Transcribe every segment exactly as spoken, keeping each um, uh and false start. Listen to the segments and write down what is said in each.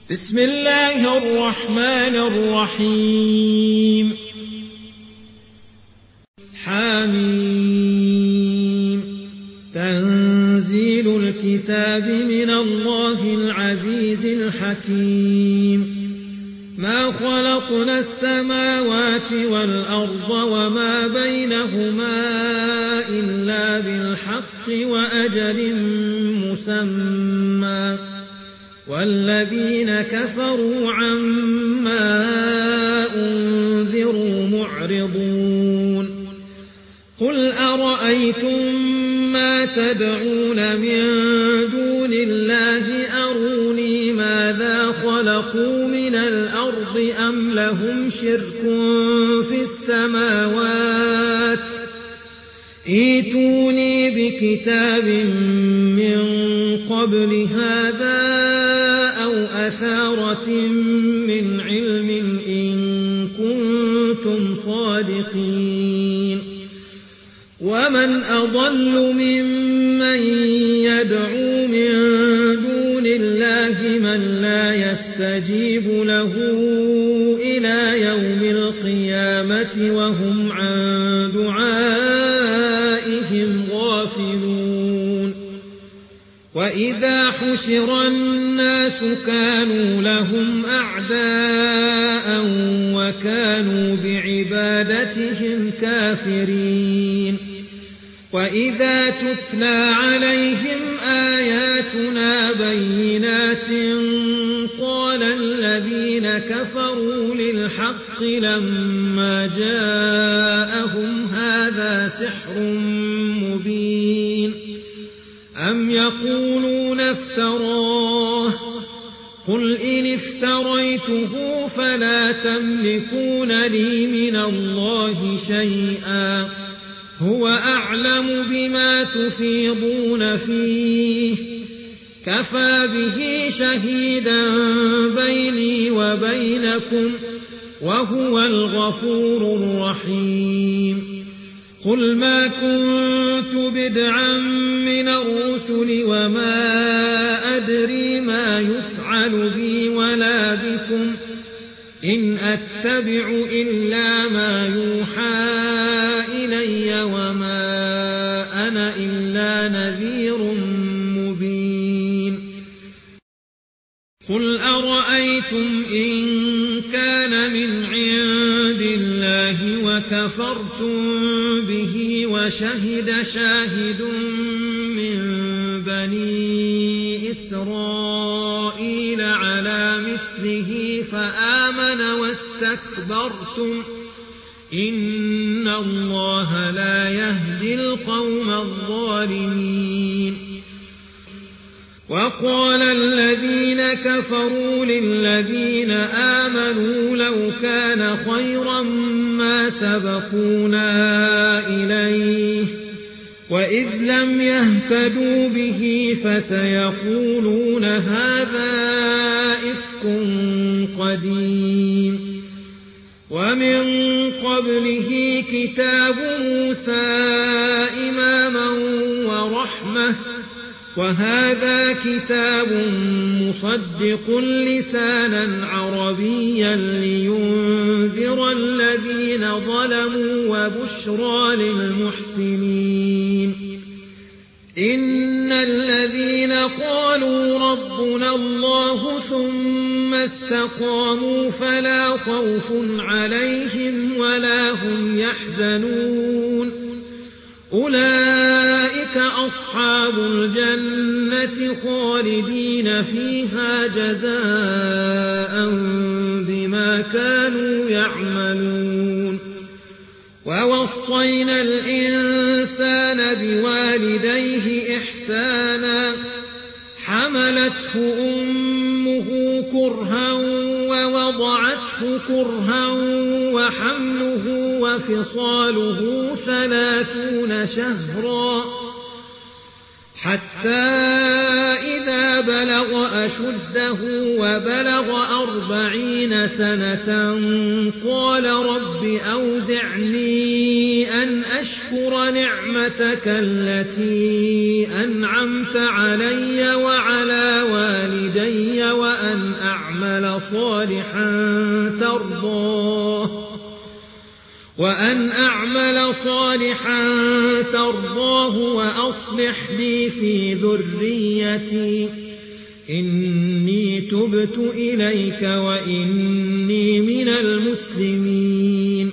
بسم الله الرحمن الرحيم حميم تنزيل الكتاب من الله العزيز الحكيم ما خلقنا السماوات والأرض وما بينهما إلا بالحق وأجل مسمى والذين كفروا عما أنذروا معرضون قل أرأيتم ما تدعون من دون الله أروني ماذا خلقوا من الأرض أم لهم شرك في السماوات ائتوني بكتاب من قبل هذا أو أثارة من علم إن كنتم صادقين ومن أضل ممن يدعو من دون الله من لا يستجيب له إلى يوم القيامة وهم عن دعائهم غافلون وإذا حشر الناس كانوا لهم أعداء وكانوا بعبادتهم كافرين وإذا تتلى عليهم آياتنا بينات قال الذين كفروا للحق لما جاءهم هذا سحر مبين أم يقولون افتراه قل إن افتريته فلا تملكون لي من الله شيئا هو أعلم بما تفيضون فيه كفى به شهيدا بيني وبينكم وهو الغفور الرحيم قل ما كنت بدعا من الرسل وما أدري ما يفعل بي ولا بكم إن أتبع إلا ما يوحى إلي وما أنا إلا نذير مبين قل أرأيتم إن كان من عند الله وكفرتم به وشهد شاهد من بني إسرائيل على مثله فآمن واستكبرتم إن الله لا يهدي القوم الظالمين وقال الذين كفروا للذين آمنوا لو كان خيرا ما سبقونا إليه وإذ لم يهتدوا به فسيقولون هذا إفك قديم ومن قبله كتاب موسى إماما ورحمة وهذا كتاب مصدق لسانا عربيا لينذر الذين ظلموا وبشرى للمحسنين إن الذين قالوا ربنا الله ثم استقاموا فلا خوف عليهم ولا هم يحزنون أولئك أصحاب الجنة خالدين فيها جزاء بما كانوا يعملون ووصينا الإنسان بوالديه إحسانا حملته أمه كرها ووضعته كرها وحمله وفصاله ثلاثون شهرا حتى إذا بلغ أشده وبلغ أربعين سنة قال رب أوزعني أن أشكر نعمتك التي أنعمت علي وعلى والدي وأن أعمل صالحا ترضاه وأن أعمل صالحا ترضاه وأصلح لي في ذريتي إني تبت إليك وإني من المسلمين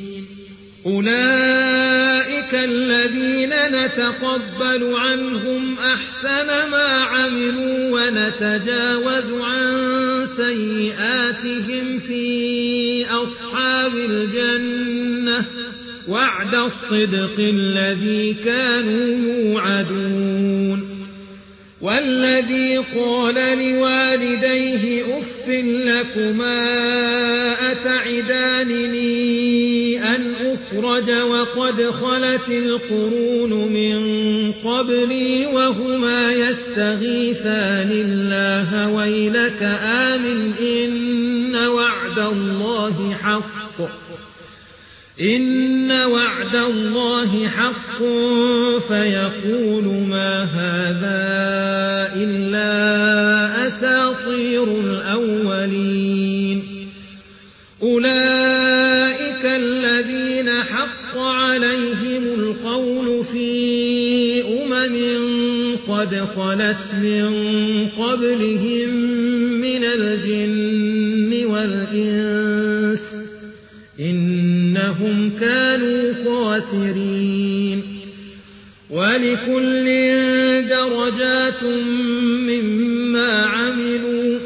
أولئك الذين نتقبل عنهم أحسن ما عملوا ونتجاوز عن سيئاتهم في أصحاب الجنة وعد الصدق الذي كانوا يوعدون والذي قال لوالديه أف لكما أتعدانني أن أخرج وقد خلت القرون من قبلي وهما يستغيثان الله ويلك آمن إن وعد الله حق إن وعد الله حق فيقول ما هذا إلا أساطير الأولين أولئك الذين حق عليهم القول في أمم قد خلت من قبلهم من الجن والإنس إنهم كانوا خاسرين ولكل درجات مما عملوا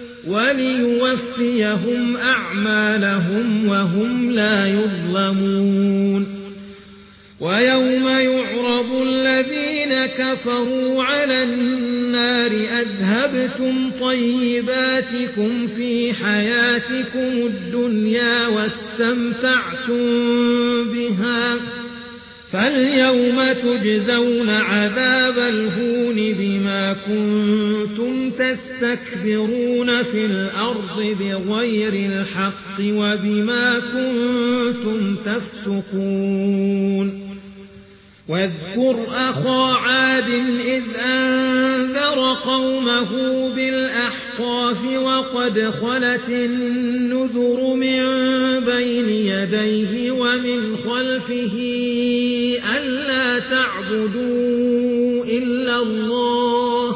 وليوفيهم أعمالهم وهم لا يظلمون ويوم يعرض الذين كفروا على النار أذهبتم طيباتكم في حياتكم الدنيا واستمتعتم بها فاليوم تجزون عذاب الهون بما كنتم تستكبرون في الأرض بغير الحق وبما كنتم تفسقون واذكر أخا عاد إذ أنذر قومه بالأحقاف وقد خلت النذر من بين يديه ومن خلفه ألا تعبدوا إلا الله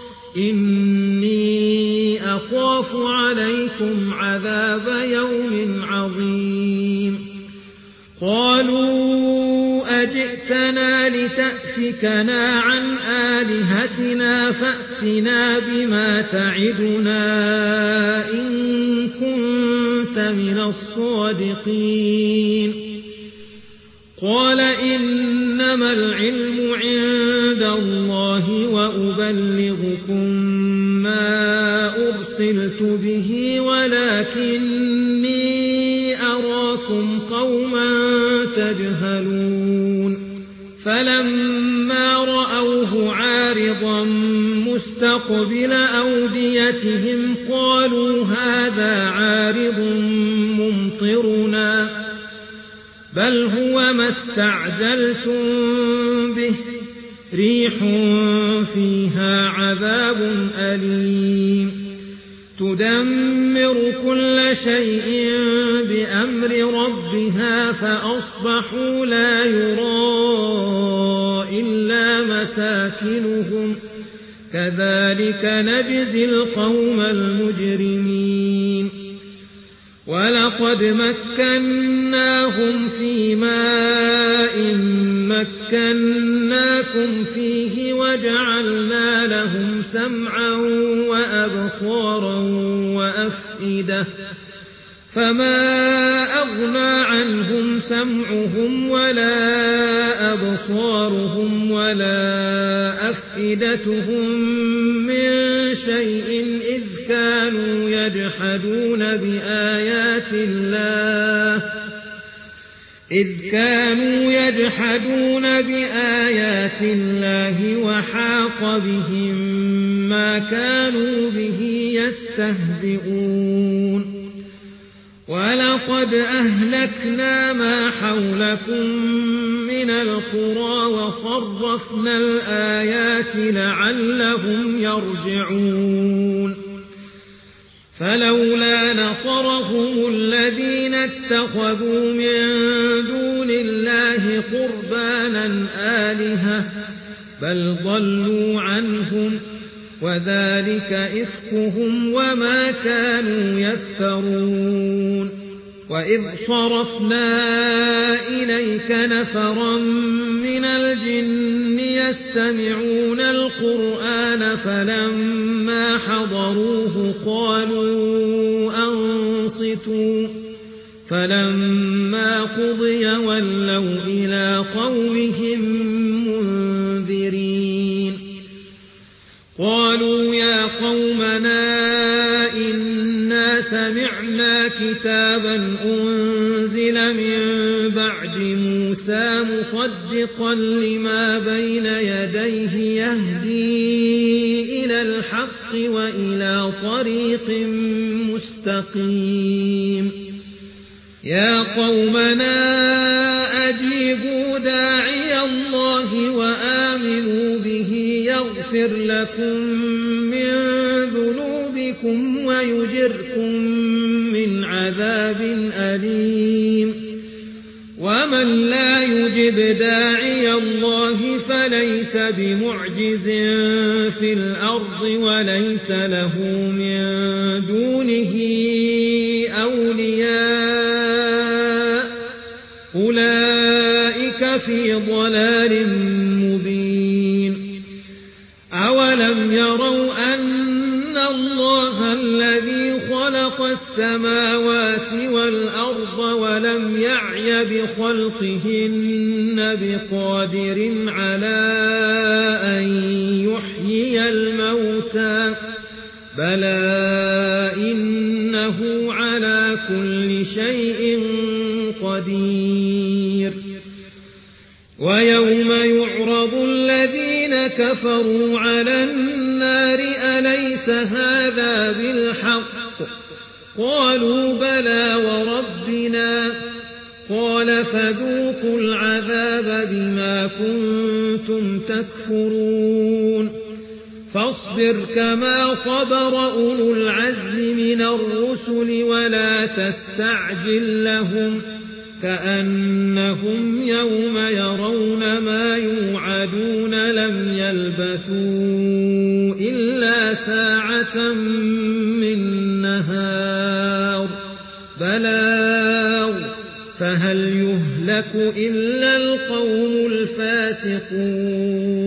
إني أخاف عليكم عذاب يوم عظيم قالوا أجئتنا لتأفكنا عن آلهتنا فأتنا بما تعدنا إن كنت من الصادقين قال إنما العلم عند الله وأبلغكم ما أرسلت به ولكني أراكم قوما تجهلون فلما رأوه عارضا مستقبل أوديتهم قالوا هذا عارض ممطرنا بل هو ما استعجلتم به ريح فيها عذاب أليم تدمر كل شيء بأمر ربها فأصبحوا لا يرى إلا مساكنهم كذلك نجزي القوم المجرمين ولقد مكناهم في ماء مكناكم فيه وجعلنا لهم سمعا وأبصارا وأفئدة فما أغنى عنهم سمعهم ولا أبصارهم ولا أفئدتهم من شيء إذ كانوا يجحدون بآيات الله إذ كانوا يجحدون بآيات الله وحاق بهم ما كانوا به يستهزئون ولقد أهلكنا ما حولكم من القرى وصرفنا الآيات لعلهم يرجعون فلولا نصرهم الذين اتخذوا من دون الله قربانا آلهة بل ضلوا عنهم وذلك إفكهم وما كانوا يفترون وإذ صرفنا إليك نفرا من الجن يستمعون القرآن فلما حضروه قالوا أنصتوا فلما قضي ولوا إلى قومهم منذرين قالوا يا قومنا إنا سمعنا كتابا أنزل من بعد موسى مصدقا لما بين يديه يهدي إلى الحق وإلى طريق مستقيم يا قومنا أجيبوا داعي الله وآمنوا به يغفر لكم من ذنوبكم ويجركم من عذاب أليم ومن لا يجب داعي الله فليس بمعجز في الأرض وليس له من دونه أولياء أولئك في ضلال مبين أولم يروا أن الله الذي خلق السماوات والأرض ولم يعي بخلقهن بقادر على أن يحيي الموتى بلى إنه على كل شيء قدير ويوم يعرض الذين كفروا على النار أليس هذا بالحق قالوا بلى وربنا قال فذوقوا العذاب بما كنتم تكفرون فاصبر كما صبر أولو العزم من الرسل ولا تستعجل لهم كأنهم يوم يرون ما يوعدون لم يلبثوا إلا ساعة من نهار بلاغ فهل يهلك إلا القوم الفاسقون